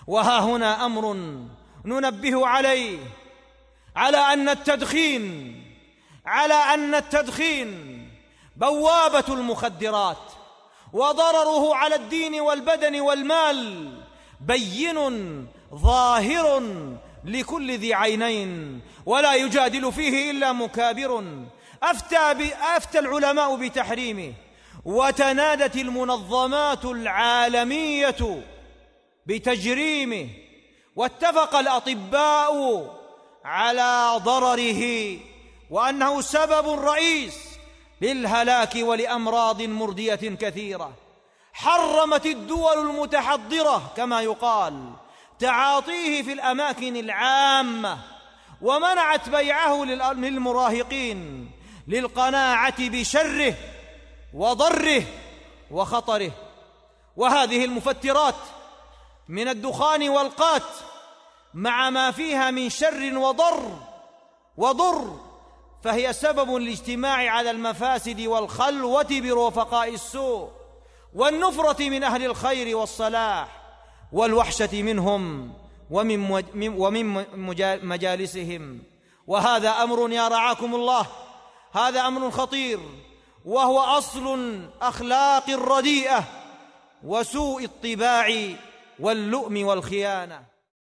وها هنا أمر ننبه عليه، على أن التدخين بوابة المخدرات، وضرره على الدين والبدن والمال بين ظاهر لكل ذي عينين، ولا يجادل فيه إلا مكابر. أفتى العلماء بتحريمه، وتنادت المنظمات العالمية بتجريمه، واتفق الأطباء على ضرره، وأنه سبب رئيس للهلاك ولأمراض مردية كثيرة. حرمت الدول المتحضرة كما يقال تعاطيه في الأماكن العامة، ومنعت بيعه للمراهقين للقناعة بشره وضره وخطره. وهذه المفترات من الدخان والقات مع ما فيها من شر وضر فهي سبب للاجتماع على المفاسد والخلوة برفقاء السوء، والنفرة من أهل الخير والصلاح، والوحشة منهم ومن مجالسهم. وهذا أمر يا رعاكم الله، هذا أمر خطير، وهو أصل أخلاق الرديئة وسوء الطباع واللؤم والخيانة.